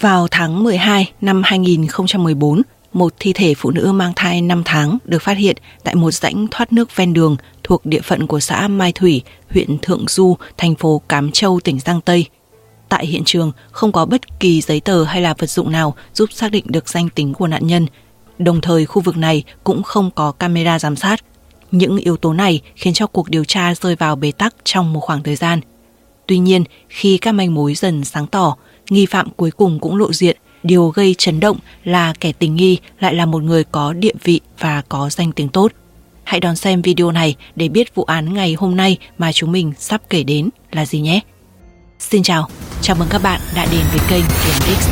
Vào tháng 12 năm 2014, một thi thể phụ nữ mang thai 5 tháng được phát hiện tại một rãnh thoát nước ven đường thuộc địa phận của xã Mai Thủy, huyện Thượng Du, thành phố Cám Châu, tỉnh Giang Tây. Tại hiện trường không có bất kỳ giấy tờ hay là vật dụng nào giúp xác định được danh tính của nạn nhân. Đồng thời khu vực này cũng không có camera giám sát. Những yếu tố này khiến cho cuộc điều tra rơi vào bế tắc trong một khoảng thời gian. Tuy nhiên, khi các manh mối dần sáng tỏ, nghi phạm cuối cùng cũng lộ diện. Điều gây chấn động là kẻ tình nghi lại là một người có địa vị và có danh tiếng tốt. Hãy đón xem video này để biết vụ án ngày hôm nay mà chúng mình sắp kể đến là gì nhé. Xin chào, chào mừng các bạn đã đến với kênh KMX.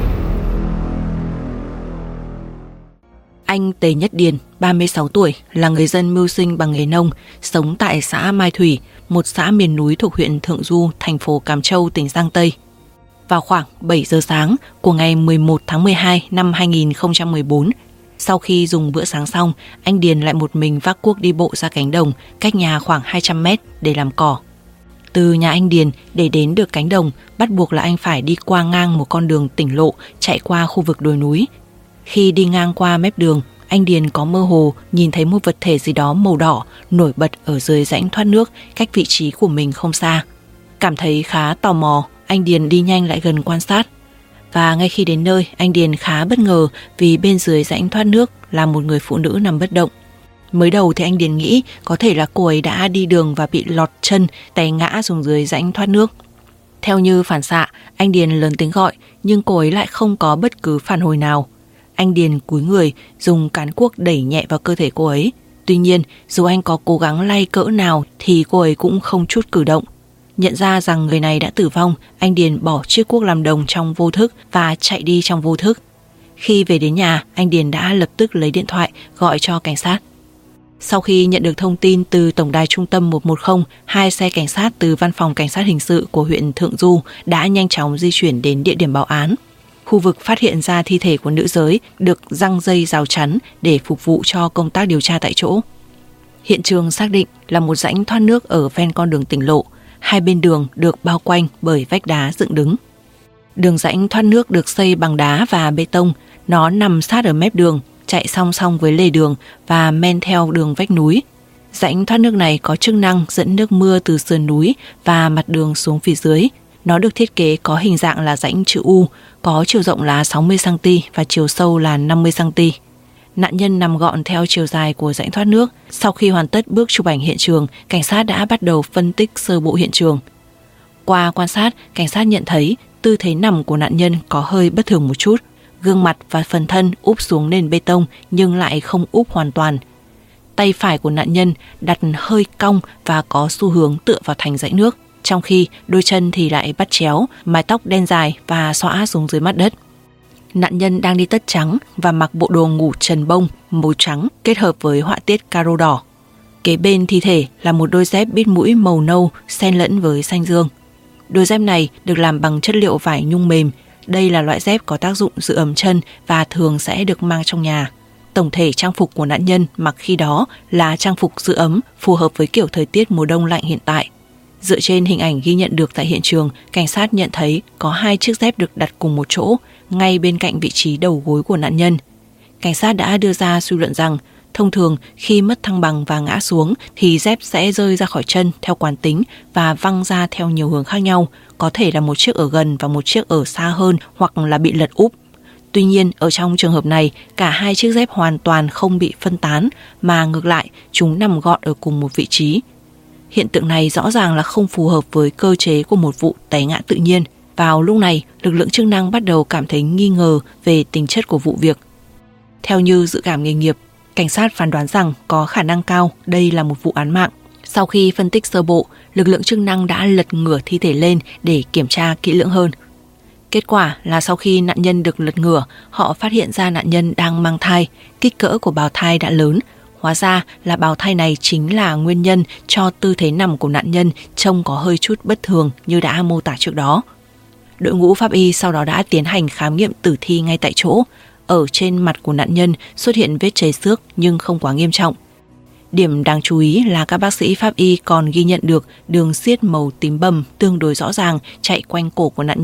Anh Tề Nhất Điền, 36 tuổi, là người dân mưu sinh bằng nghề nông, sống tại xã Mai Thủy, một xã miền núi thuộc huyện Thượng Du, thành phố Cám Châu, tỉnh Giang Tây. Vào khoảng 7 giờ sáng của ngày 11 tháng 12 năm 2014, sau khi dùng bữa sáng xong, anh Điền lại một mình vác cuốc đi bộ ra cánh đồng cách nhà khoảng 200 mét để làm cỏ. Từ nhà anh Điền để đến được cánh đồng, bắt buộc là anh phải đi qua ngang một con đường tỉnh lộ chạy qua khu vực đồi núi. Khi đi ngang qua mép đường, anh Điền có mơ hồ nhìn thấy một vật thể gì đó màu đỏ nổi bật ở dưới rãnh thoát nước cách vị trí của mình không xa. Cảm thấy khá tò mò, anh Điền đi nhanh lại gần quan sát. Và ngay khi đến nơi, anh Điền khá bất ngờ vì bên dưới rãnh thoát nước là một người phụ nữ nằm bất động. Mới đầu thì anh Điền nghĩ có thể là cô ấy đã đi đường và bị lọt chân, té ngã xuống dưới rãnh thoát nước. Theo như phản xạ, anh Điền lớn tiếng gọi nhưng cô ấy lại không có bất cứ phản hồi nào. Anh Điền cúi người dùng cán cuốc đẩy nhẹ vào cơ thể cô ấy. Tuy nhiên, dù anh có cố gắng lay cỡ nào thì cô ấy cũng không chút cử động. Nhận ra rằng người này đã tử vong, anh Điền bỏ chiếc cuốc làm đồng trong vô thức và chạy đi trong vô thức. Khi về đến nhà, anh Điền đã lập tức lấy điện thoại gọi cho cảnh sát. Sau khi nhận được thông tin từ tổng đài trung tâm 110, 2 xe cảnh sát từ văn phòng cảnh sát hình sự của huyện Thượng Du đã nhanh chóng di chuyển đến địa điểm báo án. Khu vực phát hiện ra thi thể của nữ giới được giăng dây rào chắn để phục vụ cho công tác điều tra tại chỗ. Hiện trường xác định là một rãnh thoát nước ở ven con đường tỉnh lộ. Hai bên đường được bao quanh bởi vách đá dựng đứng. Đường rãnh thoát nước được xây bằng đá và bê tông. Nó nằm sát ở mép đường, chạy song song với lề đường và men theo đường vách núi. Rãnh thoát nước này có chức năng dẫn nước mưa từ sườn núi và mặt đường xuống phía dưới. Nó được thiết kế có hình dạng là rãnh chữ U, có chiều rộng là 60cm và chiều sâu là 50cm. Nạn nhân nằm gọn theo chiều dài của rãnh thoát nước. Sau khi hoàn tất bước chụp ảnh hiện trường, cảnh sát đã bắt đầu phân tích sơ bộ hiện trường. Qua quan sát, cảnh sát nhận thấy tư thế nằm của nạn nhân có hơi bất thường một chút. Gương mặt và phần thân úp xuống nền bê tông nhưng lại không úp hoàn toàn. Tay phải của nạn nhân đặt hơi cong và có xu hướng tựa vào thành rãnh nước, trong khi đôi chân thì lại bắt chéo, mái tóc đen dài và xõa xuống dưới mặt đất. Nạn nhân đang đi tất trắng và mặc bộ đồ ngủ trần bông màu trắng kết hợp với họa tiết caro đỏ. Kế bên thi thể là một đôi dép bít mũi màu nâu xen lẫn với xanh dương. Đôi dép này được làm bằng chất liệu vải nhung mềm. Đây là loại dép có tác dụng giữ ấm chân và thường sẽ được mang trong nhà. Tổng thể trang phục của nạn nhân mặc khi đó là trang phục giữ ấm phù hợp với kiểu thời tiết mùa đông lạnh hiện tại. Dựa trên hình ảnh ghi nhận được tại hiện trường, cảnh sát nhận thấy có 2 chiếc dép được đặt cùng một chỗ, ngay bên cạnh vị trí đầu gối của nạn nhân. Cảnh sát đã đưa ra suy luận rằng, thông thường khi mất thăng bằng và ngã xuống thì dép sẽ rơi ra khỏi chân theo quán tính và văng ra theo nhiều hướng khác nhau, có thể là một chiếc ở gần và một chiếc ở xa hơn hoặc là bị lật úp. Tuy nhiên, ở trong trường hợp này, cả 2 chiếc dép hoàn toàn không bị phân tán, mà ngược lại, chúng nằm gọn ở cùng một vị trí. Hiện tượng này rõ ràng là không phù hợp với cơ chế của một vụ té ngã tự nhiên. Vào lúc này, lực lượng chức năng bắt đầu cảm thấy nghi ngờ về tính chất của vụ việc. Theo như dự cảm nghề nghiệp, cảnh sát phán đoán rằng có khả năng cao đây là một vụ án mạng. Sau khi phân tích sơ bộ, lực lượng chức năng đã lật ngửa thi thể lên để kiểm tra kỹ lưỡng hơn. Kết quả là sau khi nạn nhân được lật ngửa, họ phát hiện ra nạn nhân đang mang thai, kích cỡ của bào thai đã lớn. Hóa ra là bào thai này chính là nguyên nhân cho tư thế nằm của nạn nhân trông có hơi chút bất thường như đã mô tả trước đó. Đội ngũ pháp y sau đó đã tiến hành khám nghiệm tử thi ngay tại chỗ. Ở trên mặt của nạn nhân xuất hiện vết chảy xước nhưng không quá nghiêm trọng. Điểm đáng chú ý là các bác sĩ pháp y còn ghi nhận được đường xiết màu tím bầm tương đối rõ ràng chạy quanh cổ của nạn nhân.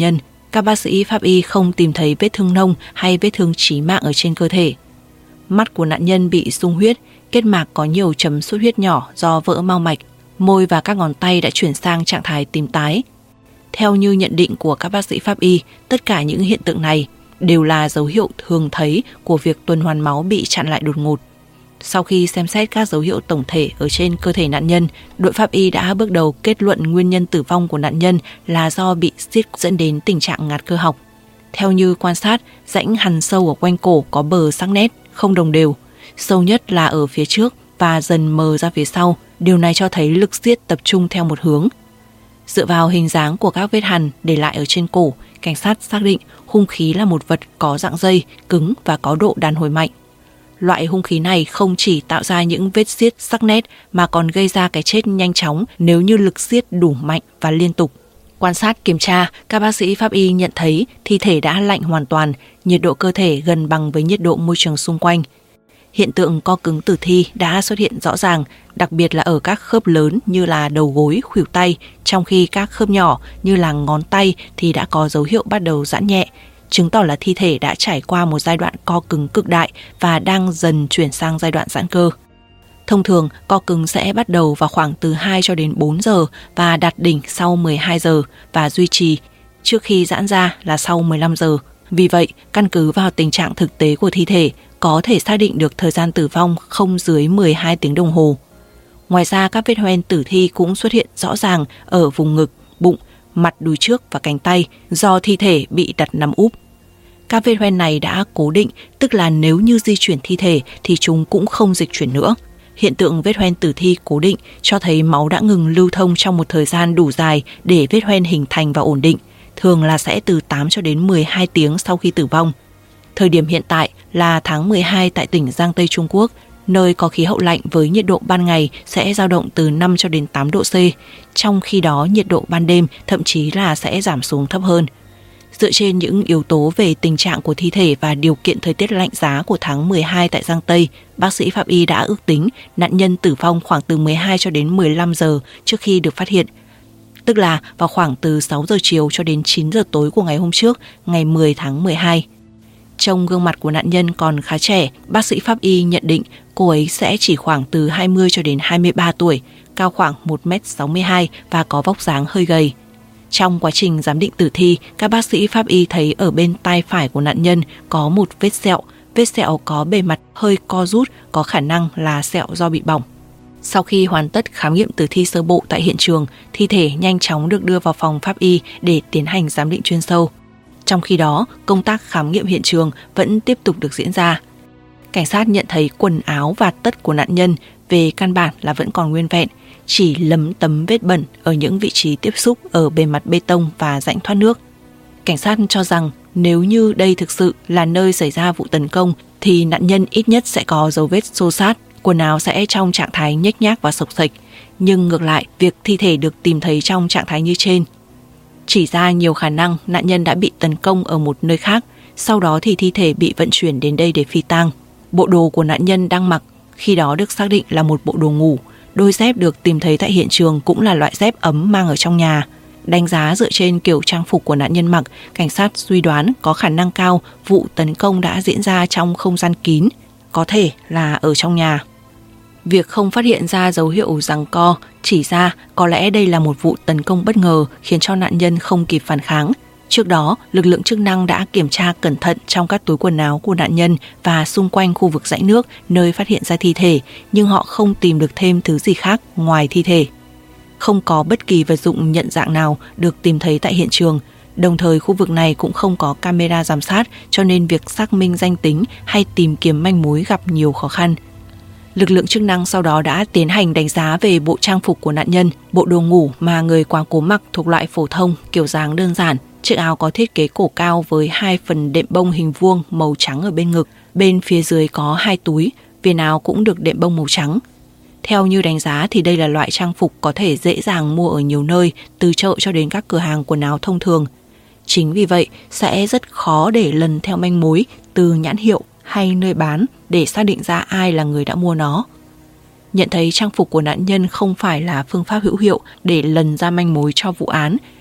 các bác sĩ pháp y không tìm thấy vết thương nông hay vết thương chí mạng ở trên cơ thể. Mắt của nạn nhân bị sung huyết, kết mạc có nhiều chấm xuất huyết nhỏ do vỡ mao mạch, môi và các ngón tay đã chuyển sang trạng thái tím tái. Theo như nhận định của các bác sĩ pháp y, tất cả những hiện tượng này đều là dấu hiệu thường thấy của việc tuần hoàn máu bị chặn lại đột ngột. Sau khi xem xét các dấu hiệu tổng thể ở trên cơ thể nạn nhân, đội pháp y đã bước đầu kết luận nguyên nhân tử vong của nạn nhân là do bị xiết dẫn đến tình trạng ngạt cơ học. Theo như quan sát, rãnh hằn sâu ở quanh cổ có bờ sắc nét, không đồng đều. Sâu nhất là ở phía trước và dần mờ ra phía sau. Điều này cho thấy lực xiết tập trung theo một hướng. Dựa vào hình dáng của các vết hằn để lại ở trên cổ, cảnh sát xác định hung khí là một vật có dạng dây, cứng và có độ đàn hồi mạnh. Loại hung khí này không chỉ tạo ra những vết xiết sắc nét mà còn gây ra cái chết nhanh chóng nếu như lực xiết đủ mạnh và liên tục. Quan sát kiểm tra, các bác sĩ pháp y nhận thấy thi thể đã lạnh hoàn toàn, nhiệt độ cơ thể gần bằng với nhiệt độ môi trường xung quanh. Hiện tượng co cứng tử thi đã xuất hiện rõ ràng, đặc biệt là ở các khớp lớn như là đầu gối, khuỷu tay, trong khi các khớp nhỏ như là ngón tay thì đã có dấu hiệu bắt đầu giãn nhẹ, chứng tỏ là thi thể đã trải qua một giai đoạn co cứng cực đại và đang dần chuyển sang giai đoạn giãn cơ. Thông thường, co cứng sẽ bắt đầu vào khoảng từ 2 cho đến 4 giờ và đạt đỉnh sau 12 giờ và duy trì trước khi giãn ra là sau 15 giờ. Vì vậy, căn cứ vào tình trạng thực tế của thi thể, có thể xác định được thời gian tử vong không dưới 12 tiếng đồng hồ. Ngoài ra, các vết hoen tử thi cũng xuất hiện rõ ràng ở vùng ngực, bụng, mặt đùi trước và cánh tay do thi thể bị đặt nằm úp. Các vết hoen này đã cố định, tức là nếu như di chuyển thi thể thì chúng cũng không dịch chuyển nữa. Hiện tượng vết hoen tử thi cố định cho thấy máu đã ngừng lưu thông trong một thời gian đủ dài để vết hoen hình thành và ổn định, thường là sẽ từ 8 cho đến 12 tiếng sau khi tử vong. Thời điểm hiện tại là tháng 12 tại tỉnh Giang Tây Trung Quốc, nơi có khí hậu lạnh với nhiệt độ ban ngày sẽ dao động từ 5 cho đến 8 độ C, trong khi đó nhiệt độ ban đêm thậm chí là sẽ giảm xuống thấp hơn. Dựa trên những yếu tố về tình trạng của thi thể và điều kiện thời tiết lạnh giá của tháng 12 tại Giang Tây, bác sĩ pháp y đã ước tính nạn nhân tử vong khoảng từ 12 cho đến 15 giờ trước khi được phát hiện, tức là vào khoảng từ 6 giờ chiều cho đến 9 giờ tối của ngày hôm trước, ngày 10 tháng 12. Trông gương mặt của nạn nhân còn khá trẻ, bác sĩ pháp y nhận định cô ấy sẽ chỉ khoảng từ 20 cho đến 23 tuổi, cao khoảng 1m62 và có vóc dáng hơi gầy. Trong quá trình giám định tử thi, các bác sĩ pháp y thấy ở bên tai phải của nạn nhân có một vết sẹo có bề mặt hơi co rút, có khả năng là sẹo do bị bỏng. Sau khi hoàn tất khám nghiệm tử thi sơ bộ tại hiện trường, thi thể nhanh chóng được đưa vào phòng pháp y để tiến hành giám định chuyên sâu. Trong khi đó, công tác khám nghiệm hiện trường vẫn tiếp tục được diễn ra. Cảnh sát nhận thấy quần áo và tất của nạn nhân về căn bản là vẫn còn nguyên vẹn, chỉ lấm tấm vết bẩn ở những vị trí tiếp xúc ở bề mặt bê tông và rãnh thoát nước. Cảnh sát cho rằng nếu như đây thực sự là nơi xảy ra vụ tấn công thì nạn nhân ít nhất sẽ có dấu vết xô xát, quần áo sẽ trong trạng thái nhếch nhác và xộc xệch. Nhưng ngược lại, việc thi thể được tìm thấy trong trạng thái như trên chỉ ra nhiều khả năng nạn nhân đã bị tấn công ở một nơi khác, sau đó thì thi thể bị vận chuyển đến đây để phi tang. Bộ đồ của nạn nhân đang mặc khi đó được xác định là một bộ đồ ngủ. Đôi dép được tìm thấy tại hiện trường cũng là loại dép ấm mang ở trong nhà. Đánh giá dựa trên kiểu trang phục của nạn nhân mặc, cảnh sát suy đoán có khả năng cao vụ tấn công đã diễn ra trong không gian kín, có thể là ở trong nhà. Việc không phát hiện ra dấu hiệu giằng co chỉ ra có lẽ đây là một vụ tấn công bất ngờ khiến cho nạn nhân không kịp phản kháng. Trước đó, lực lượng chức năng đã kiểm tra cẩn thận trong các túi quần áo của nạn nhân và xung quanh khu vực rãnh nước nơi phát hiện ra thi thể, nhưng họ không tìm được thêm thứ gì khác ngoài thi thể. Không có bất kỳ vật dụng nhận dạng nào được tìm thấy tại hiện trường. Đồng thời khu vực này cũng không có camera giám sát, cho nên việc xác minh danh tính hay tìm kiếm manh mối gặp nhiều khó khăn. Lực lượng chức năng sau đó đã tiến hành đánh giá về bộ trang phục của nạn nhân. Bộ đồ ngủ mà người quá cố mặc thuộc loại phổ thông, kiểu dáng đơn giản. Chiếc áo có thiết kế cổ cao với 2 phần đệm bông hình vuông màu trắng ở bên ngực. Bên phía dưới có 2 túi, viền áo cũng được đệm bông màu trắng. Theo như đánh giá thì đây là loại trang phục có thể dễ dàng mua ở nhiều nơi, từ chợ cho đến các cửa hàng quần áo thông thường. Chính vì vậy sẽ rất khó để lần theo manh mối từ nhãn hiệu hay nơi bán để xác định ra ai là người đã mua nó. Nhận thấy trang phục của nạn nhân không phải là phương pháp hữu hiệu để lần ra manh mối cho vụ án,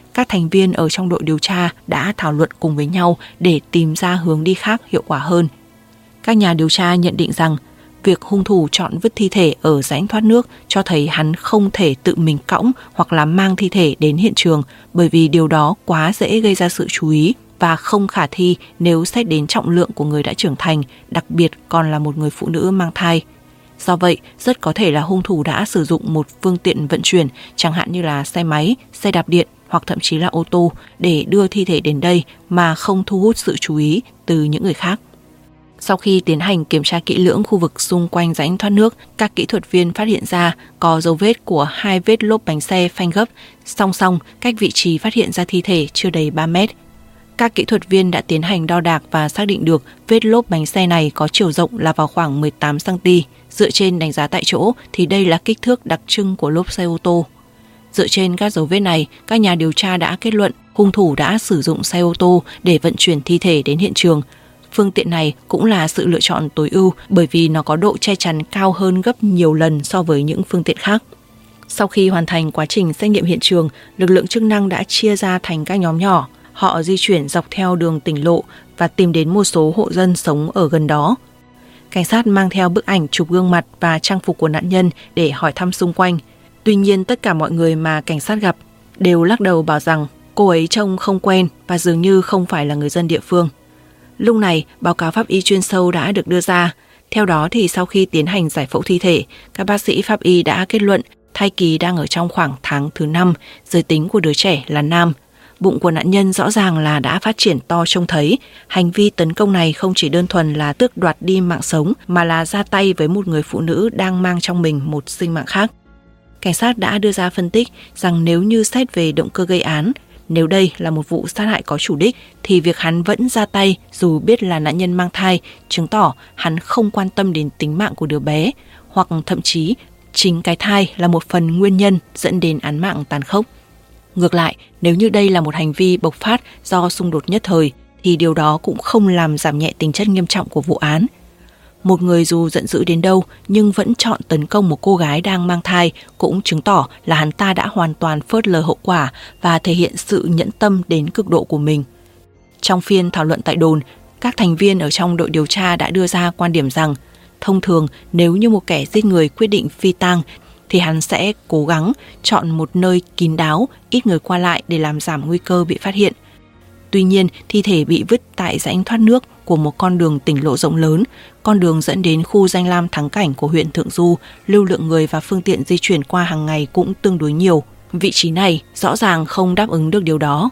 các thành viên ở trong đội điều tra đã thảo luận cùng với nhau để tìm ra hướng đi khác hiệu quả hơn. Các nhà điều tra nhận định rằng việc hung thủ chọn vứt thi thể ở rãnh thoát nước cho thấy hắn không thể tự mình cõng hoặc là mang thi thể đến hiện trường, bởi vì điều đó quá dễ gây ra sự chú ý và không khả thi nếu xét đến trọng lượng của người đã trưởng thành, đặc biệt còn là một người phụ nữ mang thai. Do vậy, rất có thể là hung thủ đã sử dụng một phương tiện vận chuyển, chẳng hạn như là xe máy, xe đạp điện hoặc thậm chí là ô tô để đưa thi thể đến đây mà không thu hút sự chú ý từ những người khác. Sau khi tiến hành kiểm tra kỹ lưỡng khu vực xung quanh rãnh thoát nước, các kỹ thuật viên phát hiện ra có dấu vết của 2 vết lốp bánh xe phanh gấp song song cách vị trí phát hiện ra thi thể chưa đầy 3 mét. Các kỹ thuật viên đã tiến hành đo đạc và xác định được vết lốp bánh xe này có chiều rộng là vào khoảng 18 cm. Dựa trên đánh giá tại chỗ thì đây là kích thước đặc trưng của lốp xe ô tô. Dựa trên các dấu vết này, các nhà điều tra đã kết luận hung thủ đã sử dụng xe ô tô để vận chuyển thi thể đến hiện trường. Phương tiện này cũng là sự lựa chọn tối ưu bởi vì nó có độ che chắn cao hơn gấp nhiều lần so với những phương tiện khác. Sau khi hoàn thành quá trình xét nghiệm hiện trường, lực lượng chức năng đã chia ra thành các nhóm nhỏ. Họ di chuyển dọc theo đường tỉnh lộ và tìm đến một số hộ dân sống ở gần đó. Cảnh sát mang theo bức ảnh chụp gương mặt và trang phục của nạn nhân để hỏi thăm xung quanh. Tuy nhiên, tất cả mọi người mà cảnh sát gặp đều lắc đầu bảo rằng cô ấy trông không quen và dường như không phải là người dân địa phương. Lúc này, báo cáo pháp y chuyên sâu đã được đưa ra. Theo đó thì sau khi tiến hành giải phẫu thi thể, các bác sĩ pháp y đã kết luận thai kỳ đang ở trong khoảng tháng thứ 5, giới tính của đứa trẻ là nam. Bụng của nạn nhân rõ ràng là đã phát triển to trông thấy. Hành vi tấn công này không chỉ đơn thuần là tước đoạt đi mạng sống mà là ra tay với một người phụ nữ đang mang trong mình một sinh mạng khác. Cảnh sát đã đưa ra phân tích rằng nếu như xét về động cơ gây án, nếu đây là một vụ sát hại có chủ đích thì việc hắn vẫn ra tay dù biết là nạn nhân mang thai chứng tỏ hắn không quan tâm đến tính mạng của đứa bé, hoặc thậm chí chính cái thai là một phần nguyên nhân dẫn đến án mạng tàn khốc. Ngược lại, nếu như đây là một hành vi bộc phát do xung đột nhất thời thì điều đó cũng không làm giảm nhẹ tính chất nghiêm trọng của vụ án. Một người dù giận dữ đến đâu nhưng vẫn chọn tấn công một cô gái đang mang thai cũng chứng tỏ là hắn ta đã hoàn toàn phớt lờ hậu quả và thể hiện sự nhẫn tâm đến cực độ của mình. Trong phiên thảo luận tại đồn, các thành viên ở trong đội điều tra đã đưa ra quan điểm rằng thông thường nếu như một kẻ giết người quyết định phi tang thì hắn sẽ cố gắng chọn một nơi kín đáo, ít người qua lại để làm giảm nguy cơ bị phát hiện. Tuy nhiên, thi thể bị vứt tại rãnh thoát nước của một con đường tỉnh lộ rộng lớn, con đường dẫn đến khu danh lam thắng cảnh của huyện Thượng Du, lưu lượng người và phương tiện di chuyển qua hàng ngày cũng tương đối nhiều. Vị trí này rõ ràng không đáp ứng được điều đó.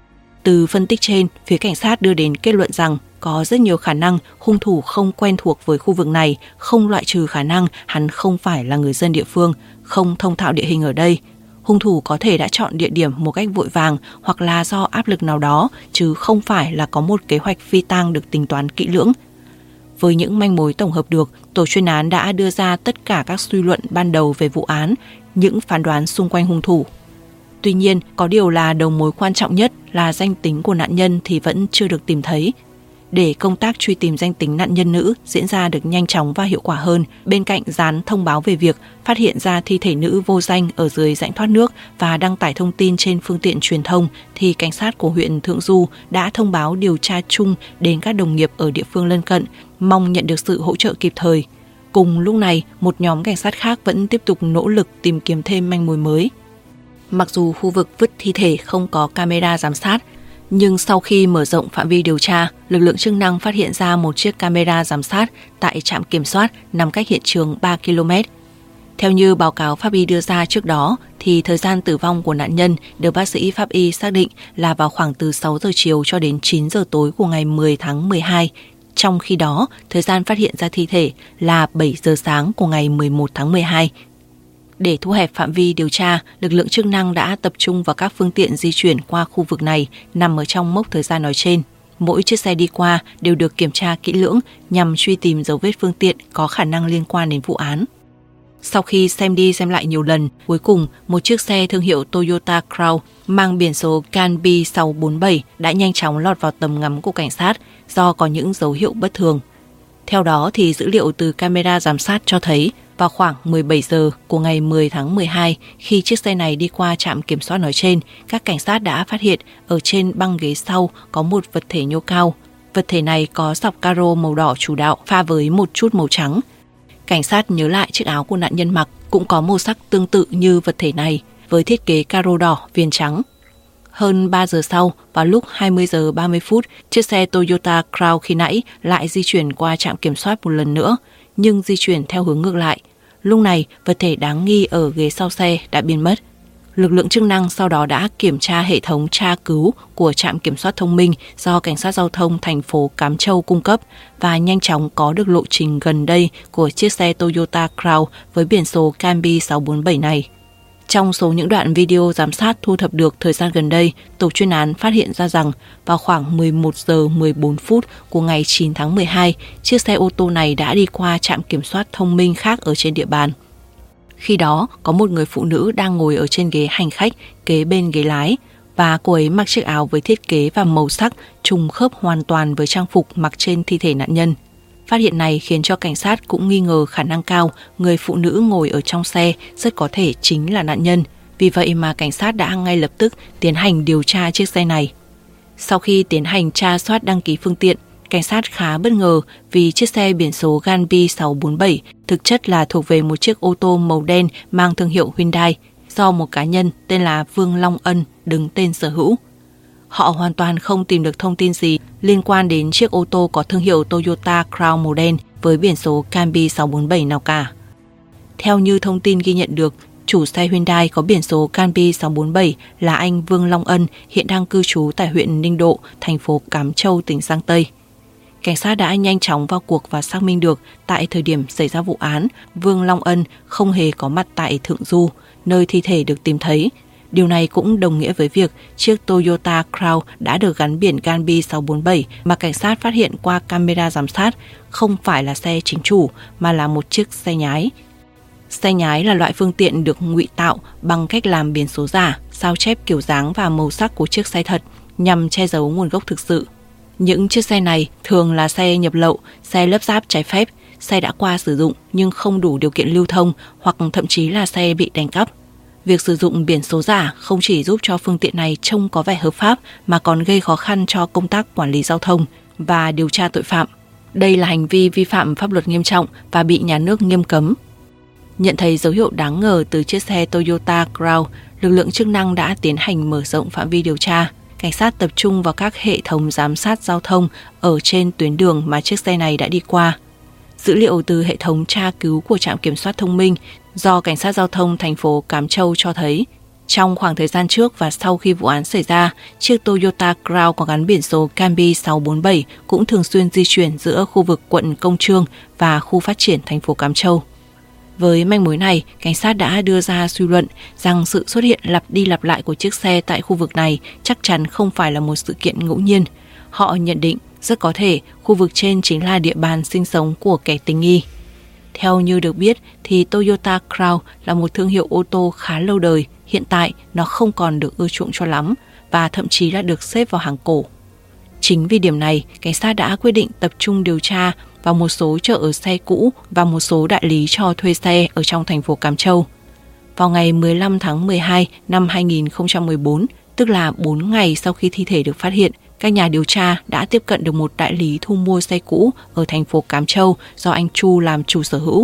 Từ phân tích trên, phía cảnh sát đưa đến kết luận rằng có rất nhiều khả năng hung thủ không quen thuộc với khu vực này, không loại trừ khả năng hắn không phải là người dân địa phương, không thông thạo địa hình ở đây. Hung thủ có thể đã chọn địa điểm một cách vội vàng hoặc là do áp lực nào đó, chứ không phải là có một kế hoạch phi tang được tính toán kỹ lưỡng. Với những manh mối tổng hợp được, tổ chuyên án đã đưa ra tất cả các suy luận ban đầu về vụ án, những phán đoán xung quanh hung thủ. Tuy nhiên, có điều là đầu mối quan trọng nhất là danh tính của nạn nhân thì vẫn chưa được tìm thấy. Để công tác truy tìm danh tính nạn nhân nữ diễn ra được nhanh chóng và hiệu quả hơn, bên cạnh dán thông báo về việc phát hiện ra thi thể nữ vô danh ở dưới rãnh thoát nước và đăng tải thông tin trên phương tiện truyền thông, thì cảnh sát của huyện Thượng Du đã thông báo điều tra chung đến các đồng nghiệp ở địa phương lân cận, mong nhận được sự hỗ trợ kịp thời. Cùng lúc này, một nhóm cảnh sát khác vẫn tiếp tục nỗ lực tìm kiếm thêm manh mối mới. Mặc dù khu vực vứt thi thể không có camera giám sát, nhưng sau khi mở rộng phạm vi điều tra, lực lượng chức năng phát hiện ra một chiếc camera giám sát tại trạm kiểm soát nằm cách hiện trường 3 km. Theo như báo cáo pháp y đưa ra trước đó, thì thời gian tử vong của nạn nhân được bác sĩ pháp y xác định là vào khoảng từ 6 giờ chiều cho đến 9 giờ tối của ngày 10 tháng 12. Trong khi đó, thời gian phát hiện ra thi thể là 7 giờ sáng của ngày 11 tháng 12. Để thu hẹp phạm vi điều tra, lực lượng chức năng đã tập trung vào các phương tiện di chuyển qua khu vực này nằm ở trong mốc thời gian nói trên. Mỗi chiếc xe đi qua đều được kiểm tra kỹ lưỡng nhằm truy tìm dấu vết phương tiện có khả năng liên quan đến vụ án. Sau khi xem đi xem lại nhiều lần, cuối cùng một chiếc xe thương hiệu Toyota Crown mang biển số Canby 647 đã nhanh chóng lọt vào tầm ngắm của cảnh sát do có những dấu hiệu bất thường. Theo đó thì dữ liệu từ camera giám sát cho thấy vào khoảng 17 giờ của ngày 10 tháng 12, khi chiếc xe này đi qua trạm kiểm soát nói trên, các cảnh sát đã phát hiện ở trên băng ghế sau có một vật thể nhô cao. Vật thể này có dọc caro màu đỏ chủ đạo pha với một chút màu trắng. Cảnh sát nhớ lại chiếc áo của nạn nhân mặc cũng có màu sắc tương tự như vật thể này, với thiết kế caro đỏ viền trắng. Hơn 3 giờ sau, vào lúc 20 giờ 30 phút, chiếc xe Toyota Crown khi nãy lại di chuyển qua trạm kiểm soát một lần nữa, nhưng di chuyển theo hướng ngược lại. Lúc này, vật thể đáng nghi ở ghế sau xe đã biến mất. Lực lượng chức năng sau đó đã kiểm tra hệ thống tra cứu của trạm kiểm soát thông minh do Cảnh sát Giao thông thành phố Cám Châu cung cấp và nhanh chóng có được lộ trình gần đây của chiếc xe Toyota Crown với biển số Camry 647 này. Trong số những đoạn video giám sát thu thập được thời gian gần đây, tổ chuyên án phát hiện ra rằng vào khoảng 11 giờ 14 phút của ngày 9 tháng 12, chiếc xe ô tô này đã đi qua trạm kiểm soát thông minh khác ở trên địa bàn. Khi đó, có một người phụ nữ đang ngồi ở trên ghế hành khách kế bên ghế lái và cô ấy mặc chiếc áo với thiết kế và màu sắc trùng khớp hoàn toàn với trang phục mặc trên thi thể nạn nhân. Phát hiện này khiến cho cảnh sát cũng nghi ngờ khả năng cao người phụ nữ ngồi ở trong xe rất có thể chính là nạn nhân. Vì vậy mà cảnh sát đã ngay lập tức tiến hành điều tra chiếc xe này. Sau khi tiến hành tra soát đăng ký phương tiện, cảnh sát khá bất ngờ vì chiếc xe biển số Camry 647 thực chất là thuộc về một chiếc ô tô màu đen mang thương hiệu Hyundai do một cá nhân tên là Vương Long Ân đứng tên sở hữu. Họ hoàn toàn không tìm được thông tin gì liên quan đến chiếc ô tô có thương hiệu Toyota Crown màu đen với biển số Camry 647 nào cả. Theo như thông tin ghi nhận được, chủ xe Hyundai có biển số Camry 647 là anh Vương Long Ân, hiện đang cư trú tại huyện Ninh Độ, thành phố Cám Châu, tỉnh Giang Tây. Cảnh sát đã nhanh chóng vào cuộc và xác minh được tại thời điểm xảy ra vụ án, Vương Long Ân không hề có mặt tại Thượng Du, nơi thi thể được tìm thấy. Điều này cũng đồng nghĩa với việc chiếc Toyota Crown đã được gắn biển Camry 647 mà cảnh sát phát hiện qua camera giám sát không phải là xe chính chủ mà là một chiếc xe nhái. Xe nhái là loại phương tiện được ngụy tạo bằng cách làm biển số giả, sao chép kiểu dáng và màu sắc của chiếc xe thật nhằm che giấu nguồn gốc thực sự. Những chiếc xe này thường là xe nhập lậu, xe lắp ráp trái phép, xe đã qua sử dụng nhưng không đủ điều kiện lưu thông hoặc thậm chí là xe bị đánh cắp. Việc sử dụng biển số giả không chỉ giúp cho phương tiện này trông có vẻ hợp pháp mà còn gây khó khăn cho công tác quản lý giao thông và điều tra tội phạm. Đây là hành vi vi phạm pháp luật nghiêm trọng và bị nhà nước nghiêm cấm. Nhận thấy dấu hiệu đáng ngờ từ chiếc xe Toyota Crown, lực lượng chức năng đã tiến hành mở rộng phạm vi điều tra. Cảnh sát tập trung vào các hệ thống giám sát giao thông ở trên tuyến đường mà chiếc xe này đã đi qua. Dữ liệu từ hệ thống tra cứu của trạm kiểm soát thông minh do Cảnh sát Giao thông thành phố Cám Châu cho thấy, trong khoảng thời gian trước và sau khi vụ án xảy ra, chiếc Toyota Crown có gắn biển số Camry 647 cũng thường xuyên di chuyển giữa khu vực quận Công Trương và khu phát triển thành phố Cám Châu. Với manh mối này, cảnh sát đã đưa ra suy luận rằng sự xuất hiện lặp đi lặp lại của chiếc xe tại khu vực này chắc chắn không phải là một sự kiện ngẫu nhiên. Họ nhận định rất có thể khu vực trên chính là địa bàn sinh sống của kẻ tình nghi. Theo như được biết thì Toyota Crown là một thương hiệu ô tô khá lâu đời, hiện tại nó không còn được ưa chuộng cho lắm và thậm chí là được xếp vào hàng cổ. Chính vì điểm này, cảnh sát đã quyết định tập trung điều tra vào một số chợ ở xe cũ và một số đại lý cho thuê xe ở trong thành phố Cám Châu. Vào ngày 15 tháng 12 năm 2014, tức là 4 ngày sau khi thi thể được phát hiện, các nhà điều tra đã tiếp cận được một đại lý thu mua xe cũ ở thành phố Cám Châu do anh Chu làm chủ sở hữu.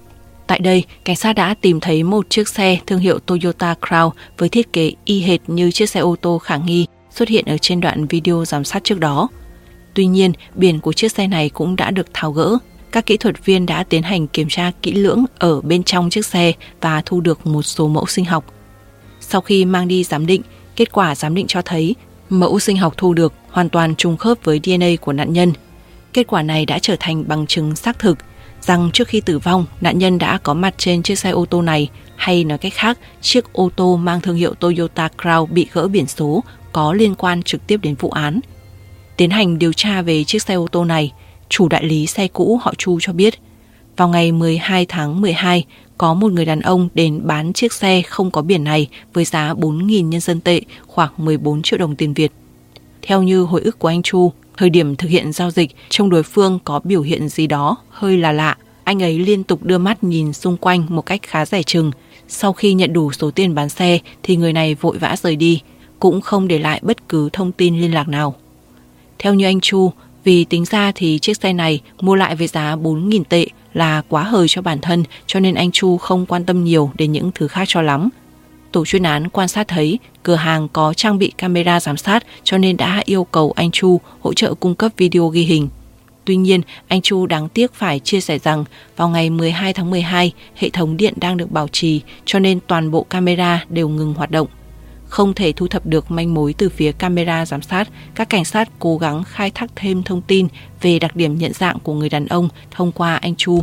Tại đây, cảnh sát đã tìm thấy một chiếc xe thương hiệu Toyota Crown với thiết kế y hệt như chiếc xe ô tô khả nghi xuất hiện ở trên đoạn video giám sát trước đó. Tuy nhiên, biển của chiếc xe này cũng đã được tháo gỡ. Các kỹ thuật viên đã tiến hành kiểm tra kỹ lưỡng ở bên trong chiếc xe và thu được một số mẫu sinh học. Sau khi mang đi giám định, kết quả giám định cho thấy mẫu sinh học thu được hoàn toàn trùng khớp với DNA của nạn nhân. Kết quả này đã trở thành bằng chứng xác thực rằng trước khi tử vong, nạn nhân đã có mặt trên chiếc xe ô tô này, hay nói cách khác, chiếc ô tô mang thương hiệu Toyota Crown bị gỡ biển số có liên quan trực tiếp đến vụ án. Tiến hành điều tra về chiếc xe ô tô này, chủ đại lý xe cũ họ Chu cho biết, vào ngày 12 tháng 12, có một người đàn ông đến bán chiếc xe không có biển này với giá 4.000 nhân dân tệ, khoảng 14 triệu đồng tiền Việt. Theo như hồi ức của anh Chu, thời điểm thực hiện giao dịch, trông đối phương có biểu hiện gì đó hơi là lạ. Anh ấy liên tục đưa mắt nhìn xung quanh một cách khá dè chừng. Sau khi nhận đủ số tiền bán xe thì người này vội vã rời đi, cũng không để lại bất cứ thông tin liên lạc nào. Theo như anh Chu, vì tính ra thì chiếc xe này mua lại với giá 4.000 tệ là quá hời cho bản thân, cho nên anh Chu không quan tâm nhiều đến những thứ khác cho lắm. Tổ chuyên án quan sát thấy cửa hàng có trang bị camera giám sát, cho nên đã yêu cầu anh Chu hỗ trợ cung cấp video ghi hình. Tuy nhiên, anh Chu đáng tiếc phải chia sẻ rằng vào ngày 12 tháng 12, hệ thống điện đang được bảo trì, cho nên toàn bộ camera đều ngừng hoạt động. Không thể thu thập được manh mối từ phía camera giám sát, các cảnh sát cố gắng khai thác thêm thông tin về đặc điểm nhận dạng của người đàn ông thông qua anh Chu.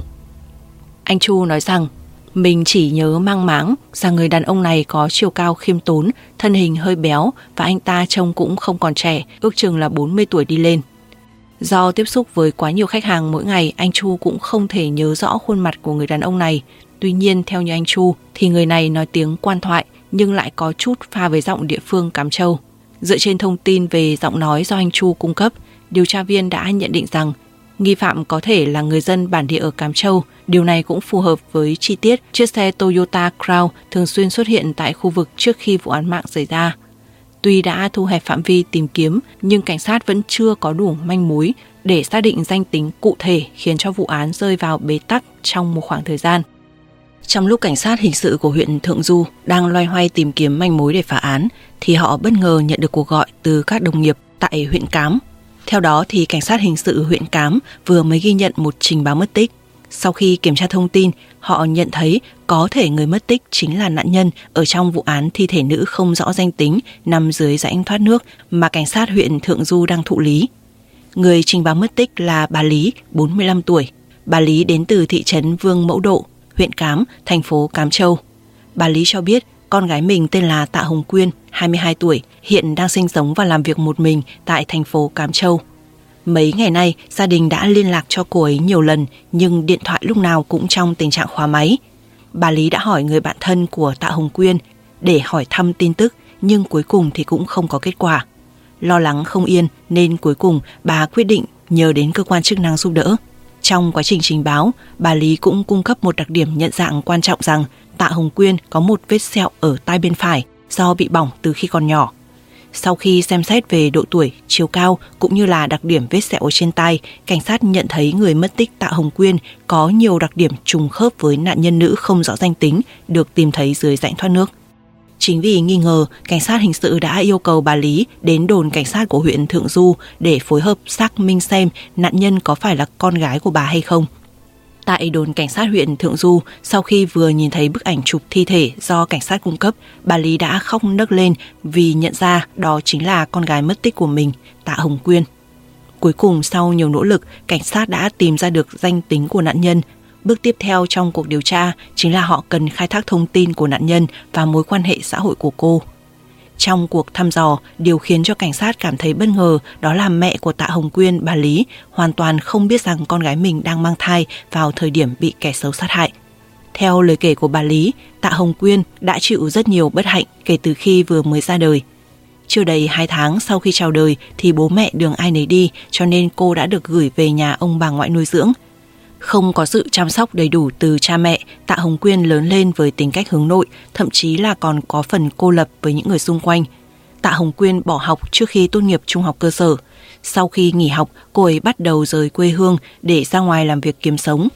Anh Chu nói rằng mình chỉ nhớ mang máng rằng người đàn ông này có chiều cao khiêm tốn, thân hình hơi béo và anh ta trông cũng không còn trẻ, ước chừng là 40 tuổi đi lên. Do tiếp xúc với quá nhiều khách hàng mỗi ngày, anh Chu cũng không thể nhớ rõ khuôn mặt của người đàn ông này. Tuy nhiên, theo như anh Chu, thì người này nói tiếng Quan Thoại nhưng lại có chút pha với giọng địa phương Cám Châu. Dựa trên thông tin về giọng nói do anh Chu cung cấp, điều tra viên đã nhận định rằng nghi phạm có thể là người dân bản địa ở Cám Châu. Điều này cũng phù hợp với chi tiết chiếc xe Toyota Crown thường xuyên xuất hiện tại khu vực trước khi vụ án mạng xảy ra. Tuy đã thu hẹp phạm vi tìm kiếm, nhưng cảnh sát vẫn chưa có đủ manh mối để xác định danh tính cụ thể, khiến cho vụ án rơi vào bế tắc trong một khoảng thời gian. Trong lúc cảnh sát hình sự của huyện Thượng Du đang loay hoay tìm kiếm manh mối để phá án, thì họ bất ngờ nhận được cuộc gọi từ các đồng nghiệp tại huyện Cám. Theo đó thì cảnh sát hình sự huyện Cám vừa mới ghi nhận một trình báo mất tích. Sau khi kiểm tra thông tin, họ nhận thấy có thể người mất tích chính là nạn nhân ở trong vụ án thi thể nữ không rõ danh tính nằm dưới rãnh thoát nước mà cảnh sát huyện Thượng Du đang thụ lý. Người trình báo mất tích là bà Lý, 45 tuổi. Bà Lý đến từ thị trấn Vương Mẫu Độ, huyện Cám, thành phố Cám Châu. Bà Lý cho biết con gái mình tên là Tạ Hồng Quyên, 22 tuổi, hiện đang sinh sống và làm việc một mình tại thành phố Cám Châu. Mấy ngày nay, gia đình đã liên lạc cho cô ấy nhiều lần, nhưng điện thoại lúc nào cũng trong tình trạng khóa máy. Bà Lý đã hỏi người bạn thân của Tạ Hồng Quyên để hỏi thăm tin tức, nhưng cuối cùng thì cũng không có kết quả. Lo lắng không yên nên cuối cùng bà quyết định nhờ đến cơ quan chức năng giúp đỡ. Trong quá trình trình báo, bà Lý cũng cung cấp một đặc điểm nhận dạng quan trọng rằng Tạ Hồng Quyên có một vết sẹo ở tai bên phải do bị bỏng từ khi còn nhỏ. Sau khi xem xét về độ tuổi, chiều cao cũng như là đặc điểm vết sẹo ở trên tai, cảnh sát nhận thấy người mất tích Tạ Hồng Quyên có nhiều đặc điểm trùng khớp với nạn nhân nữ không rõ danh tính được tìm thấy dưới rãnh thoát nước. Chính vì nghi ngờ, cảnh sát hình sự đã yêu cầu bà Lý đến đồn cảnh sát của huyện Thượng Du để phối hợp xác minh xem nạn nhân có phải là con gái của bà hay không. Tại đồn cảnh sát huyện Thượng Du, sau khi vừa nhìn thấy bức ảnh chụp thi thể do cảnh sát cung cấp, bà Lý đã khóc nấc lên vì nhận ra đó chính là con gái mất tích của mình, Tạ Hồng Quyên. Cuối cùng, sau nhiều nỗ lực, cảnh sát đã tìm ra được danh tính của nạn nhân. Bước tiếp theo trong cuộc điều tra chính là họ cần khai thác thông tin của nạn nhân và mối quan hệ xã hội của cô. Trong cuộc thăm dò, điều khiến cho cảnh sát cảm thấy bất ngờ đó là mẹ của Tạ Hồng Quyên, bà Lý, hoàn toàn không biết rằng con gái mình đang mang thai vào thời điểm bị kẻ xấu sát hại. Theo lời kể của bà Lý, Tạ Hồng Quyên đã chịu rất nhiều bất hạnh kể từ khi vừa mới ra đời. Chưa đầy 2 tháng sau khi chào đời thì bố mẹ đường ai nấy đi, cho nên cô đã được gửi về nhà ông bà ngoại nuôi dưỡng. Không có sự chăm sóc đầy đủ từ cha mẹ, Tạ Hồng Quyên lớn lên với tính cách hướng nội, thậm chí là còn có phần cô lập với những người xung quanh. Tạ Hồng Quyên bỏ học trước khi tốt nghiệp trung học cơ sở. Sau khi nghỉ học, cô ấy bắt đầu rời quê hương để ra ngoài làm việc kiếm sống.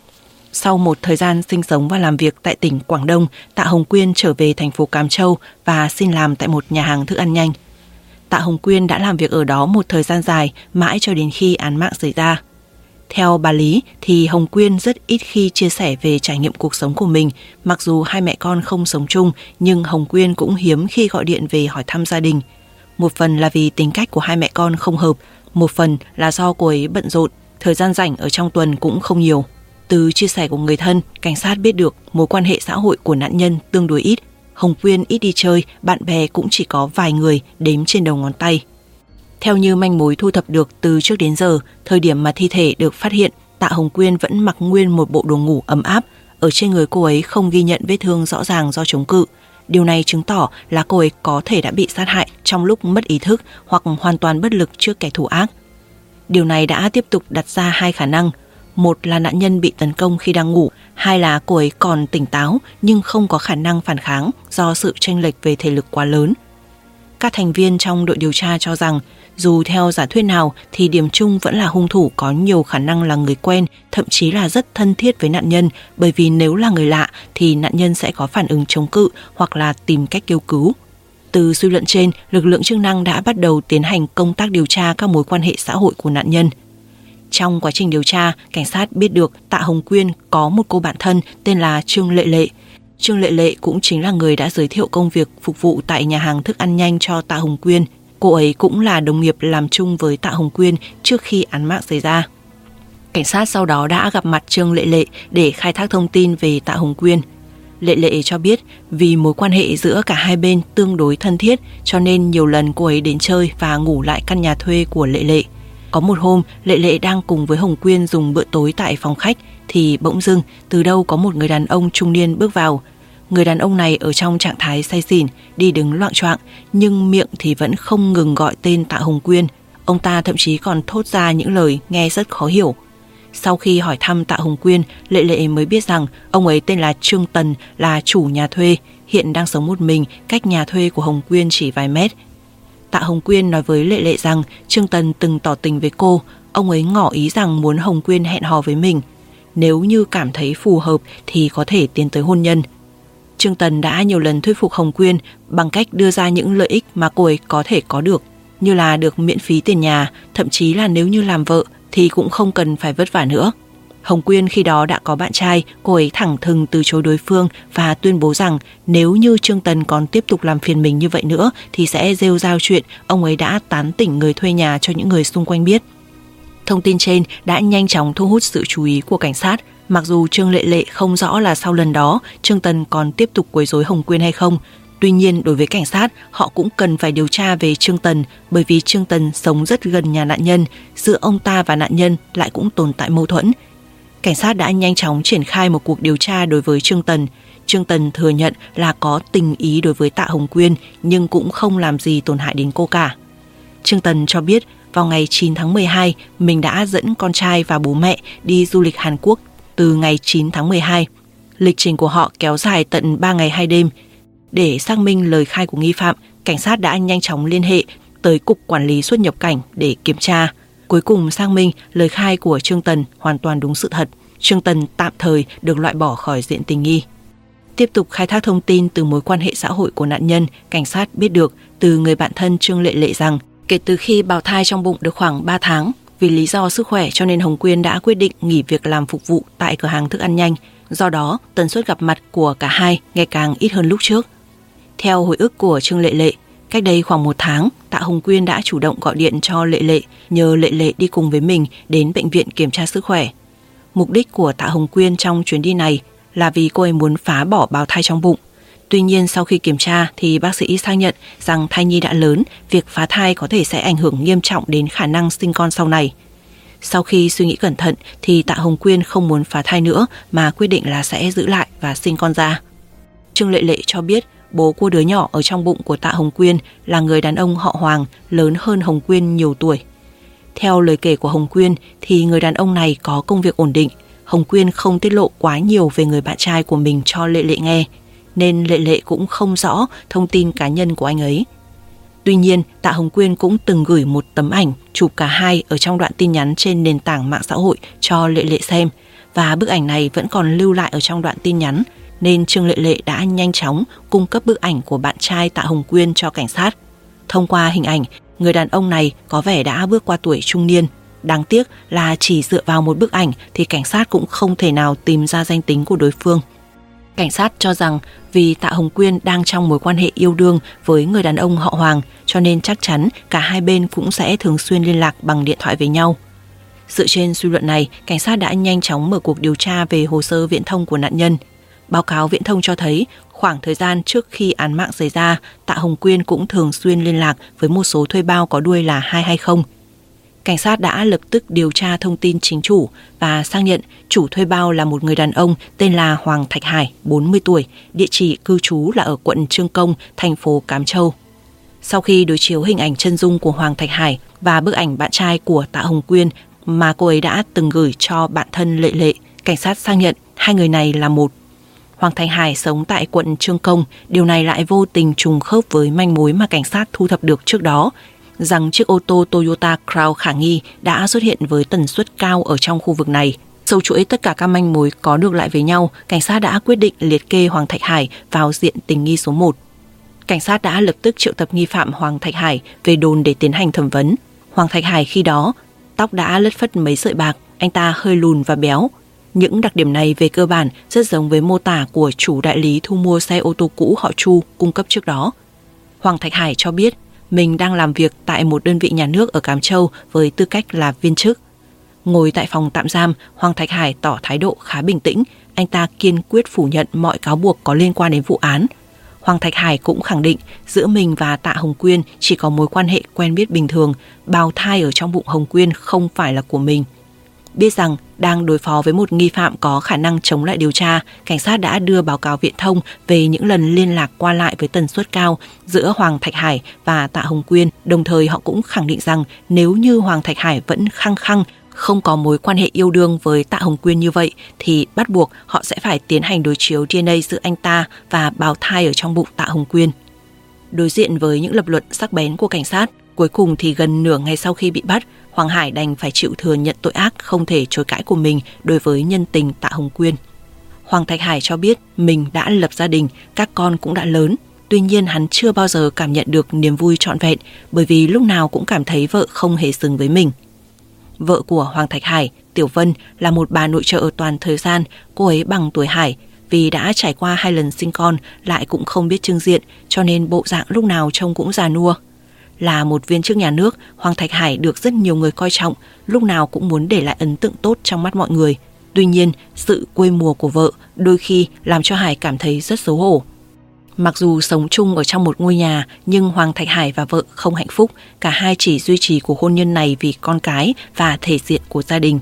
Sau một thời gian sinh sống và làm việc tại tỉnh Quảng Đông, Tạ Hồng Quyên trở về thành phố Cám Châu và xin làm tại một nhà hàng thức ăn nhanh. Tạ Hồng Quyên đã làm việc ở đó một thời gian dài, mãi cho đến khi án mạng xảy ra. Theo bà Lý thì Hồng Quyên rất ít khi chia sẻ về trải nghiệm cuộc sống của mình. Mặc dù hai mẹ con không sống chung, nhưng Hồng Quyên cũng hiếm khi gọi điện về hỏi thăm gia đình. Một phần là vì tính cách của hai mẹ con không hợp, một phần là do cô ấy bận rộn, thời gian rảnh ở trong tuần cũng không nhiều. Từ chia sẻ của người thân, cảnh sát biết được mối quan hệ xã hội của nạn nhân tương đối ít. Hồng Quyên ít đi chơi, bạn bè cũng chỉ có vài người đếm trên đầu ngón tay. Theo như manh mối thu thập được từ trước đến giờ, thời điểm mà thi thể được phát hiện, Tạ Hồng Quyên vẫn mặc nguyên một bộ đồ ngủ ấm áp. Ở trên người cô ấy không ghi nhận vết thương rõ ràng do chống cự. Điều này chứng tỏ là cô ấy có thể đã bị sát hại trong lúc mất ý thức hoặc hoàn toàn bất lực trước kẻ thù ác. Điều này đã tiếp tục đặt ra hai khả năng. Một là nạn nhân bị tấn công khi đang ngủ, hai là cô ấy còn tỉnh táo nhưng không có khả năng phản kháng do sự chênh lệch về thể lực quá lớn. Các thành viên trong đội điều tra cho rằng dù theo giả thuyết nào thì điểm chung vẫn là hung thủ có nhiều khả năng là người quen, thậm chí là rất thân thiết với nạn nhân, bởi vì nếu là người lạ thì nạn nhân sẽ có phản ứng chống cự hoặc là tìm cách kêu cứu. Từ suy luận trên, lực lượng chức năng đã bắt đầu tiến hành công tác điều tra các mối quan hệ xã hội của nạn nhân. Trong quá trình điều tra, cảnh sát biết được Tạ Hồng Quyên có một cô bạn thân tên là Trương Lệ Lệ. Trương Lệ Lệ cũng chính là người đã giới thiệu công việc phục vụ tại nhà hàng thức ăn nhanh cho Tạ Hồng Quyên. Cô ấy cũng là đồng nghiệp làm chung với Tạ Hồng Quyên trước khi án mạng xảy ra. Cảnh sát sau đó đã gặp mặt Trương Lệ Lệ để khai thác thông tin về Tạ Hồng Quyên. Lệ Lệ cho biết vì mối quan hệ giữa cả hai bên tương đối thân thiết cho nên nhiều lần cô ấy đến chơi và ngủ lại căn nhà thuê của Lệ Lệ. Có một hôm, Lệ Lệ đang cùng với Hồng Quyên dùng bữa tối tại phòng khách thì bỗng dưng từ đâu có một người đàn ông trung niên bước vào. Người đàn ông này ở trong trạng thái say xỉn, đi đứng loạng choạng nhưng miệng thì vẫn không ngừng gọi tên Tạ Hồng Quyên. Ông ta thậm chí còn thốt ra những lời nghe rất khó hiểu. Sau khi hỏi thăm Tạ Hồng Quyên, Lệ Lệ mới biết rằng ông ấy tên là Trương Tần, là chủ nhà thuê, hiện đang sống một mình cách nhà thuê của Hồng Quyên chỉ vài mét. Tạ Hồng Quyên nói với Lệ Lệ rằng Trương Tần từng tỏ tình với cô, ông ấy ngỏ ý rằng muốn Hồng Quyên hẹn hò với mình. Nếu như cảm thấy phù hợp thì có thể tiến tới hôn nhân. Trương Tần đã nhiều lần thuyết phục Hồng Quyên bằng cách đưa ra những lợi ích mà cô ấy có thể có được, như là được miễn phí tiền nhà, thậm chí là nếu như làm vợ thì cũng không cần phải vất vả nữa. Hồng Quyên khi đó đã có bạn trai, cô ấy thẳng thừng từ chối đối phương và tuyên bố rằng nếu như Trương Tần còn tiếp tục làm phiền mình như vậy nữa thì sẽ rêu rao chuyện ông ấy đã tán tỉnh người thuê nhà cho những người xung quanh biết. Thông tin trên đã nhanh chóng thu hút sự chú ý của cảnh sát. Mặc dù Trương Lệ Lệ không rõ là sau lần đó Trương Tần còn tiếp tục quấy rối Hồng Quyên hay không. Tuy nhiên đối với cảnh sát, họ cũng cần phải điều tra về Trương Tần, bởi vì Trương Tần sống rất gần nhà nạn nhân, giữa ông ta và nạn nhân lại cũng tồn tại mâu thuẫn. Cảnh sát đã nhanh chóng triển khai một cuộc điều tra đối với Trương Tần. Trương Tần thừa nhận là có tình ý đối với Tạ Hồng Quyên nhưng cũng không làm gì tổn hại đến cô cả. Trương Tần cho biết vào ngày 9 tháng 12 mình đã dẫn con trai và bố mẹ đi du lịch Hàn Quốc từ ngày 9 tháng 12. Lịch trình của họ kéo dài tận 3 ngày 2 đêm. Để xác minh lời khai của nghi phạm, cảnh sát đã nhanh chóng liên hệ tới Cục Quản lý Xuất nhập cảnh để kiểm tra. Cuối cùng xác minh lời khai của Trương Tần hoàn toàn đúng sự thật. Trương Tần tạm thời được loại bỏ khỏi diện tình nghi. Tiếp tục khai thác thông tin từ mối quan hệ xã hội của nạn nhân, cảnh sát biết được từ người bạn thân Trương Lệ Lệ rằng kể từ khi bào thai trong bụng được khoảng 3 tháng, vì lý do sức khỏe cho nên Hồng Quyên đã quyết định nghỉ việc làm phục vụ tại cửa hàng thức ăn nhanh. Do đó, tần suất gặp mặt của cả hai ngày càng ít hơn lúc trước. Theo hồi ức của Trương Lệ Lệ, cách đây khoảng 1 tháng, Tạ Hồng Quyên đã chủ động gọi điện cho Lệ Lệ, nhờ Lệ Lệ đi cùng với mình đến bệnh viện kiểm tra sức khỏe. Mục đích của Tạ Hồng Quyên trong chuyến đi này là vì cô ấy muốn phá bỏ bào thai trong bụng. Tuy nhiên sau khi kiểm tra thì bác sĩ xác nhận rằng thai nhi đã lớn, việc phá thai có thể sẽ ảnh hưởng nghiêm trọng đến khả năng sinh con sau này. Sau khi suy nghĩ cẩn thận thì Tạ Hồng Quyên không muốn phá thai nữa mà quyết định là sẽ giữ lại và sinh con ra. Trương Lệ Lệ cho biết bố của đứa nhỏ ở trong bụng của Tạ Hồng Quyên là người đàn ông họ Hoàng, lớn hơn Hồng Quyên nhiều tuổi. Theo lời kể của Hồng Quyên thì người đàn ông này có công việc ổn định. Hồng Quyên không tiết lộ quá nhiều về người bạn trai của mình cho Lệ Lệ nghe, nên Lệ Lệ cũng không rõ thông tin cá nhân của anh ấy. Tuy nhiên, Tạ Hồng Quyên cũng từng gửi một tấm ảnh chụp cả hai ở trong đoạn tin nhắn trên nền tảng mạng xã hội cho Lệ Lệ xem, và bức ảnh này vẫn còn lưu lại ở trong đoạn tin nhắn, nên Trương Lệ Lệ đã nhanh chóng cung cấp bức ảnh của bạn trai Tạ Hồng Quyên cho cảnh sát. Thông qua hình ảnh, người đàn ông này có vẻ đã bước qua tuổi trung niên. Đáng tiếc là chỉ dựa vào một bức ảnh thì cảnh sát cũng không thể nào tìm ra danh tính của đối phương. Cảnh sát cho rằng vì Tạ Hồng Quyên đang trong mối quan hệ yêu đương với người đàn ông họ Hoàng, cho nên chắc chắn cả hai bên cũng sẽ thường xuyên liên lạc bằng điện thoại với nhau. Dựa trên suy luận này, cảnh sát đã nhanh chóng mở cuộc điều tra về hồ sơ viễn thông của nạn nhân. Báo cáo viễn thông cho thấy khoảng thời gian trước khi án mạng xảy ra, Tạ Hồng Quyên cũng thường xuyên liên lạc với một số thuê bao có đuôi là 220. cảnh sát đã lập tức điều tra thông tin chính chủ và xác nhận chủ thuê bao là một người đàn ông tên là Hoàng Thạch Hải, 40 tuổi, địa chỉ cư trú là ở quận Chương Công, thành phố Cám Châu. Sau khi đối chiếu hình ảnh chân dung của Hoàng Thạch Hải và bức ảnh bạn trai của Tạ Hồng Quyên mà cô ấy đã từng gửi cho bạn thân Lệ Lệ, cảnh sát xác nhận hai người này là một. Hoàng Thạch Hải sống tại quận Chương Công, điều này lại vô tình trùng khớp với manh mối mà cảnh sát thu thập được trước đó, rằng chiếc ô tô Toyota Crown khả nghi đã xuất hiện với tần suất cao ở trong khu vực này. Sâu chuỗi tất cả các manh mối có được lại với nhau, cảnh sát đã quyết định liệt kê Hoàng Thạch Hải vào diện tình nghi số 1. Cảnh sát đã lập tức triệu tập nghi phạm Hoàng Thạch Hải về đồn để tiến hành thẩm vấn. Hoàng Thạch Hải khi đó, tóc đã lất phất mấy sợi bạc, anh ta hơi lùn và béo. Những đặc điểm này về cơ bản rất giống với mô tả của chủ đại lý thu mua xe ô tô cũ họ Chu cung cấp trước đó. Hoàng Thạch Hải cho biết mình đang làm việc tại một đơn vị nhà nước ở Cám Châu với tư cách là viên chức. Ngồi tại phòng tạm giam, Hoàng Thạch Hải tỏ thái độ khá bình tĩnh, anh ta kiên quyết phủ nhận mọi cáo buộc có liên quan đến vụ án. Hoàng Thạch Hải cũng khẳng định giữa mình và Tạ Hồng Quyên chỉ có mối quan hệ quen biết bình thường, bào thai ở trong bụng Hồng Quyên không phải là của mình. Biết rằng đang đối phó với một nghi phạm có khả năng chống lại điều tra, cảnh sát đã đưa báo cáo viễn thông về những lần liên lạc qua lại với tần suất cao giữa Hoàng Thạch Hải và Tạ Hồng Quyên. Đồng thời họ cũng khẳng định rằng nếu như Hoàng Thạch Hải vẫn khăng khăng không có mối quan hệ yêu đương với Tạ Hồng Quyên như vậy thì bắt buộc họ sẽ phải tiến hành đối chiếu DNA giữa anh ta và bào thai ở trong bụng Tạ Hồng Quyên. Đối diện với những lập luận sắc bén của cảnh sát, cuối cùng thì gần nửa ngày sau khi bị bắt, Hoàng Hải đành phải chịu thừa nhận tội ác không thể chối cãi của mình đối với nhân tình Tạ Hồng Quyên. Hoàng Thạch Hải cho biết mình đã lập gia đình, các con cũng đã lớn. Tuy nhiên hắn chưa bao giờ cảm nhận được niềm vui trọn vẹn bởi vì lúc nào cũng cảm thấy vợ không hề xứng với mình. Vợ của Hoàng Thạch Hải, Tiểu Vân, là một bà nội trợ toàn thời gian, cô ấy bằng tuổi Hải. Vì đã trải qua 2 lần sinh con lại cũng không biết chưng diện, cho nên bộ dạng lúc nào trông cũng già nua. Là một viên chức nhà nước, Hoàng Thạch Hải được rất nhiều người coi trọng, lúc nào cũng muốn để lại ấn tượng tốt trong mắt mọi người. Tuy nhiên, sự quê mùa của vợ đôi khi làm cho Hải cảm thấy rất xấu hổ. Mặc dù sống chung ở trong một ngôi nhà, nhưng Hoàng Thạch Hải và vợ không hạnh phúc, cả hai chỉ duy trì cuộc hôn nhân này vì con cái và thể diện của gia đình.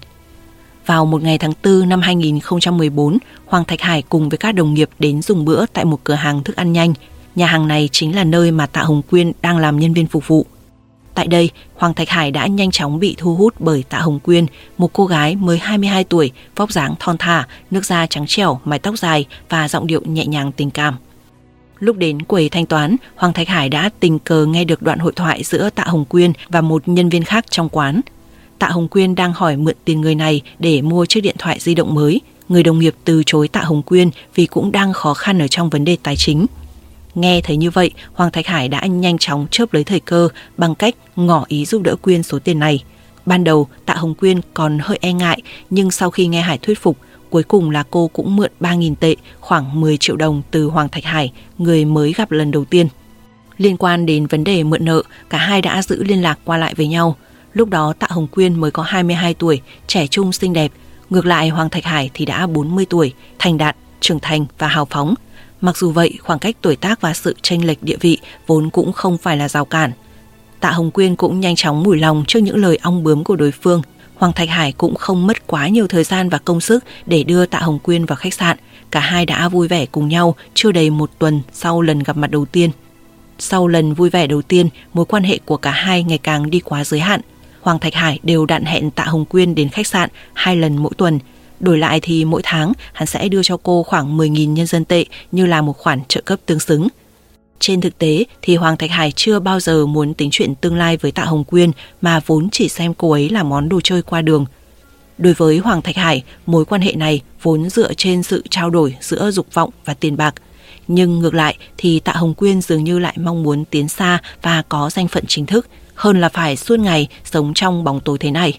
Vào một ngày tháng 4 năm 2014, Hoàng Thạch Hải cùng với các đồng nghiệp đến dùng bữa tại một cửa hàng thức ăn nhanh. Nhà hàng này chính là nơi mà Tạ Hồng Quyên đang làm nhân viên phục vụ. Tại đây, Hoàng Thạch Hải đã nhanh chóng bị thu hút bởi Tạ Hồng Quyên, một cô gái mới 22 tuổi, vóc dáng thon thả, nước da trắng trẻo, mái tóc dài và giọng điệu nhẹ nhàng tình cảm. Lúc đến quầy thanh toán, Hoàng Thạch Hải đã tình cờ nghe được đoạn hội thoại giữa Tạ Hồng Quyên và một nhân viên khác trong quán. Tạ Hồng Quyên đang hỏi mượn tiền người này để mua chiếc điện thoại di động mới. Người đồng nghiệp từ chối Tạ Hồng Quyên vì cũng đang khó khăn ở trong vấn đề tài chính. Nghe thấy như vậy, Hoàng Thạch Hải đã nhanh chóng chớp lấy thời cơ bằng cách ngỏ ý giúp đỡ Quyên số tiền này. Ban đầu, Tạ Hồng Quyên còn hơi e ngại, nhưng sau khi nghe Hải thuyết phục, cuối cùng là cô cũng mượn 3.000 tệ, khoảng 10 triệu đồng từ Hoàng Thạch Hải, người mới gặp lần đầu tiên. Liên quan đến vấn đề mượn nợ, cả hai đã giữ liên lạc qua lại với nhau. Lúc đó Tạ Hồng Quyên mới có 22 tuổi, trẻ trung xinh đẹp. Ngược lại Hoàng Thạch Hải thì đã 40 tuổi, thành đạt, trưởng thành và hào phóng. Mặc dù vậy, khoảng cách tuổi tác và sự chênh lệch địa vị vốn cũng không phải là rào cản. Tạ Hồng Quyên cũng nhanh chóng mủi lòng trước những lời ong bướm của đối phương. Hoàng Thạch Hải cũng không mất quá nhiều thời gian và công sức để đưa Tạ Hồng Quyên vào khách sạn. Cả hai đã vui vẻ cùng nhau chưa đầy 1 tuần sau lần gặp mặt đầu tiên. Sau lần vui vẻ đầu tiên, mối quan hệ của cả hai ngày càng đi quá giới hạn. Hoàng Thạch Hải đều đặn hẹn Tạ Hồng Quyên đến khách sạn 2 lần mỗi tuần. Đổi lại thì mỗi tháng hắn sẽ đưa cho cô khoảng 10.000 nhân dân tệ như là một khoản trợ cấp tương xứng. Trên thực tế thì Hoàng Thạch Hải chưa bao giờ muốn tính chuyện tương lai với Tạ Hồng Quyên mà vốn chỉ xem cô ấy là món đồ chơi qua đường. Đối với Hoàng Thạch Hải, mối quan hệ này vốn dựa trên sự trao đổi giữa dục vọng và tiền bạc. Nhưng ngược lại thì Tạ Hồng Quyên dường như lại mong muốn tiến xa và có danh phận chính thức, hơn là phải suốt ngày sống trong bóng tối thế này.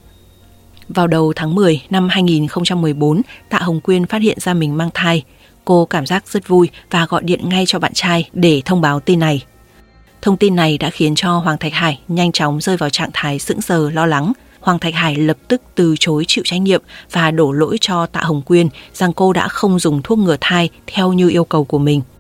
Vào đầu tháng 10 năm 2014, Tạ Hồng Quyên phát hiện ra mình mang thai. Cô cảm giác rất vui và gọi điện ngay cho bạn trai để thông báo tin này. Thông tin này đã khiến cho Hoàng Thạch Hải nhanh chóng rơi vào trạng thái sững sờ lo lắng. Hoàng Thạch Hải lập tức từ chối chịu trách nhiệm và đổ lỗi cho Tạ Hồng Quyên rằng cô đã không dùng thuốc ngừa thai theo như yêu cầu của mình.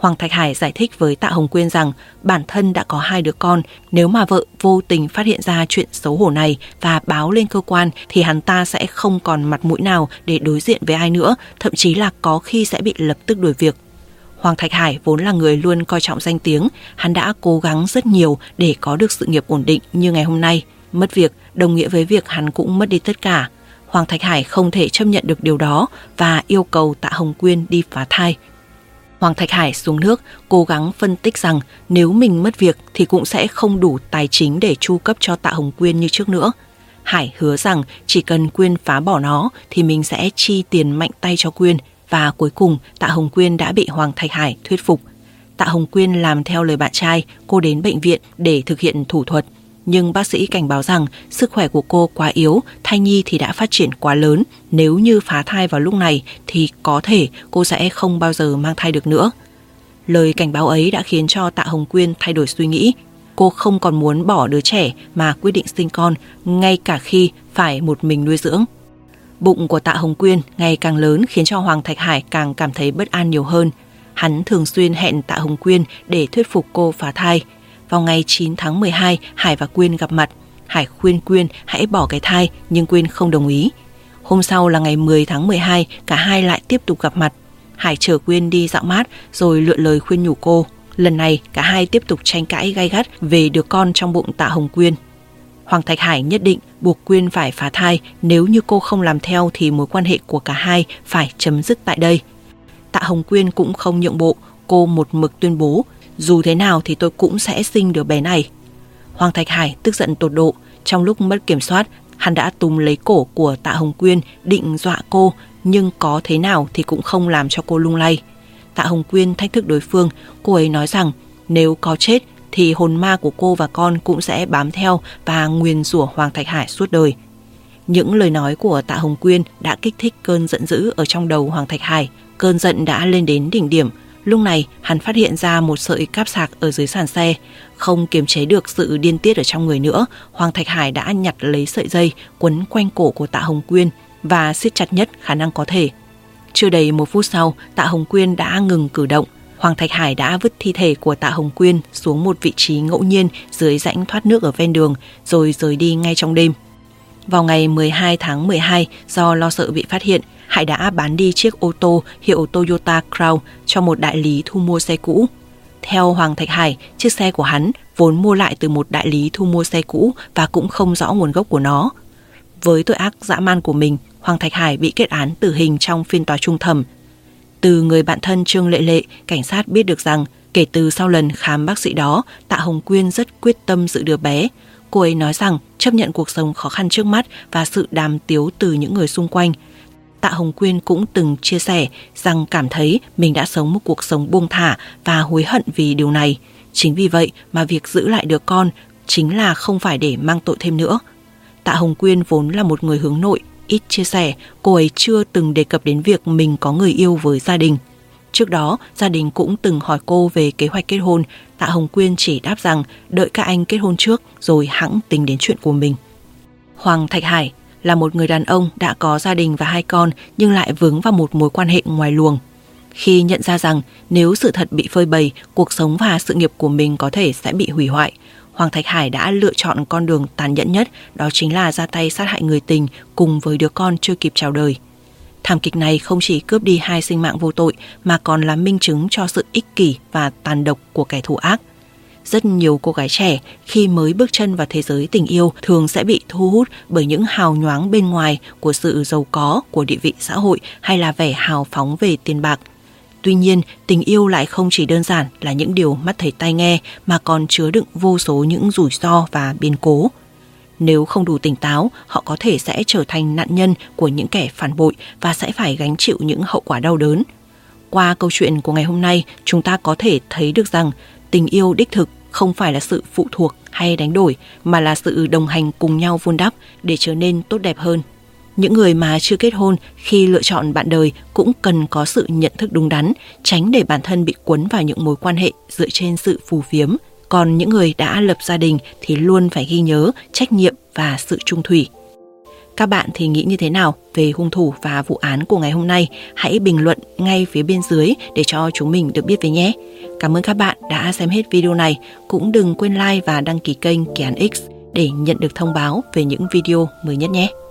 Hoàng Thạch Hải giải thích với Tạ Hồng Quyên rằng bản thân đã có 2 đứa con, nếu mà vợ vô tình phát hiện ra chuyện xấu hổ này và báo lên cơ quan thì hắn ta sẽ không còn mặt mũi nào để đối diện với ai nữa, thậm chí là có khi sẽ bị lập tức đuổi việc. Hoàng Thạch Hải vốn là người luôn coi trọng danh tiếng, hắn đã cố gắng rất nhiều để có được sự nghiệp ổn định như ngày hôm nay. Mất việc đồng nghĩa với việc hắn cũng mất đi tất cả. Hoàng Thạch Hải không thể chấp nhận được điều đó và yêu cầu Tạ Hồng Quyên đi phá thai. Hoàng Thạch Hải xuống nước cố gắng phân tích rằng nếu mình mất việc thì cũng sẽ không đủ tài chính để chu cấp cho Tạ Hồng Quyên như trước nữa. Hải hứa rằng chỉ cần Quyên phá bỏ nó thì mình sẽ chi tiền mạnh tay cho Quyên, và cuối cùng Tạ Hồng Quyên đã bị Hoàng Thạch Hải thuyết phục. Tạ Hồng Quyên làm theo lời bạn trai, cô đến bệnh viện để thực hiện thủ thuật. Nhưng bác sĩ cảnh báo rằng sức khỏe của cô quá yếu, thai nhi thì đã phát triển quá lớn. Nếu như phá thai vào lúc này thì có thể cô sẽ không bao giờ mang thai được nữa. Lời cảnh báo ấy đã khiến cho Tạ Hồng Quyên thay đổi suy nghĩ. Cô không còn muốn bỏ đứa trẻ mà quyết định sinh con, ngay cả khi phải một mình nuôi dưỡng. Bụng của Tạ Hồng Quyên ngày càng lớn khiến cho Hoàng Thạch Hải càng cảm thấy bất an nhiều hơn. Hắn thường xuyên hẹn Tạ Hồng Quyên để thuyết phục cô phá thai. Vào ngày 9 tháng 12, Hải và Quyên gặp mặt. Hải khuyên Quyên hãy bỏ cái thai, nhưng Quyên không đồng ý. Hôm sau là ngày 10 tháng 12, cả hai lại tiếp tục gặp mặt. Hải chở Quyên đi dạo mát rồi lựa lời khuyên nhủ cô. Lần này cả hai tiếp tục tranh cãi gay gắt về đứa con trong bụng Tạ Hồng Quyên. Hoàng Thạch Hải nhất định buộc Quyên phải phá thai, nếu như cô không làm theo thì mối quan hệ của cả hai phải chấm dứt tại đây. Tạ Hồng Quyên cũng không nhượng bộ, cô một mực tuyên bố dù thế nào thì tôi cũng sẽ sinh đứa bé này. Hoàng Thạch Hải tức giận tột độ, trong lúc mất kiểm soát, hắn đã túm lấy cổ của Tạ Hồng Quyên định dọa cô, nhưng có thế nào thì cũng không làm cho cô lung lay. Tạ Hồng Quyên thách thức đối phương, cô ấy nói rằng nếu có chết thì hồn ma của cô và con cũng sẽ bám theo và nguyền rủa Hoàng Thạch Hải suốt đời. Những lời nói của Tạ Hồng Quyên đã kích thích cơn giận dữ ở trong đầu Hoàng Thạch Hải. Cơn giận đã lên đến đỉnh điểm. Lúc này hắn phát hiện ra một sợi cáp sạc ở dưới sàn xe. Không kiềm chế được sự điên tiết ở trong người nữa, Hoàng Thạch Hải đã nhặt lấy sợi dây quấn quanh cổ của Tạ Hồng Quyên và siết chặt nhất khả năng có thể. Chưa đầy 1 phút sau, Tạ Hồng Quyên đã ngừng cử động. Hoàng Thạch Hải đã vứt thi thể của Tạ Hồng Quyên xuống một vị trí ngẫu nhiên dưới rãnh thoát nước ở ven đường rồi rời đi ngay trong đêm. Vào ngày 12 tháng 12, do lo sợ bị phát hiện, Hải đã bán đi chiếc ô tô hiệu Toyota Crown cho một đại lý thu mua xe cũ. Theo Hoàng Thạch Hải, chiếc xe của hắn vốn mua lại từ một đại lý thu mua xe cũ và cũng không rõ nguồn gốc của nó. Với tội ác dã man của mình, Hoàng Thạch Hải bị kết án tử hình trong phiên tòa chung thẩm. Từ người bạn thân Trương Lệ Lệ, cảnh sát biết được rằng kể từ sau lần khám bác sĩ đó, Tạ Hồng Quyên rất quyết tâm giữ đứa bé. Cô ấy nói rằng chấp nhận cuộc sống khó khăn trước mắt và sự đàm tiếu từ những người xung quanh. Tạ Hồng Quyên cũng từng chia sẻ rằng cảm thấy mình đã sống một cuộc sống buông thả và hối hận vì điều này. Chính vì vậy mà việc giữ lại đứa con chính là không phải để mang tội thêm nữa. Tạ Hồng Quyên vốn là một người hướng nội, ít chia sẻ, cô ấy chưa từng đề cập đến việc mình có người yêu với gia đình. Trước đó, gia đình cũng từng hỏi cô về kế hoạch kết hôn. Tạ Hồng Quyên chỉ đáp rằng đợi các anh kết hôn trước rồi hẵng tính đến chuyện của mình. Hoàng Thạch Hải là một người đàn ông đã có gia đình và 2 con nhưng lại vướng vào một mối quan hệ ngoài luồng. Khi nhận ra rằng nếu sự thật bị phơi bày, cuộc sống và sự nghiệp của mình có thể sẽ bị hủy hoại, Hoàng Thạch Hải đã lựa chọn con đường tàn nhẫn nhất, đó chính là ra tay sát hại người tình cùng với đứa con chưa kịp chào đời. Thảm kịch này không chỉ cướp đi 2 sinh mạng vô tội mà còn là minh chứng cho sự ích kỷ và tàn độc của kẻ thù ác. Rất nhiều cô gái trẻ khi mới bước chân vào thế giới tình yêu thường sẽ bị thu hút bởi những hào nhoáng bên ngoài của sự giàu có, của địa vị xã hội hay là vẻ hào phóng về tiền bạc. Tuy nhiên, tình yêu lại không chỉ đơn giản là những điều mắt thấy tai nghe mà còn chứa đựng vô số những rủi ro và biến cố. Nếu không đủ tỉnh táo, họ có thể sẽ trở thành nạn nhân của những kẻ phản bội và sẽ phải gánh chịu những hậu quả đau đớn. Qua câu chuyện của ngày hôm nay, chúng ta có thể thấy được rằng tình yêu đích thực không phải là sự phụ thuộc hay đánh đổi, mà là sự đồng hành cùng nhau vun đắp để trở nên tốt đẹp hơn. Những người mà chưa kết hôn khi lựa chọn bạn đời cũng cần có sự nhận thức đúng đắn, tránh để bản thân bị cuốn vào những mối quan hệ dựa trên sự phù phiếm. Còn những người đã lập gia đình thì luôn phải ghi nhớ trách nhiệm và sự trung thủy. Các bạn thì nghĩ như thế nào về hung thủ và vụ án của ngày hôm nay? Hãy bình luận ngay phía bên dưới để cho chúng mình được biết với nhé. Cảm ơn các bạn đã xem hết video này. Cũng đừng quên like và đăng ký kênh Kỳ Án X để nhận được thông báo về những video mới nhất nhé.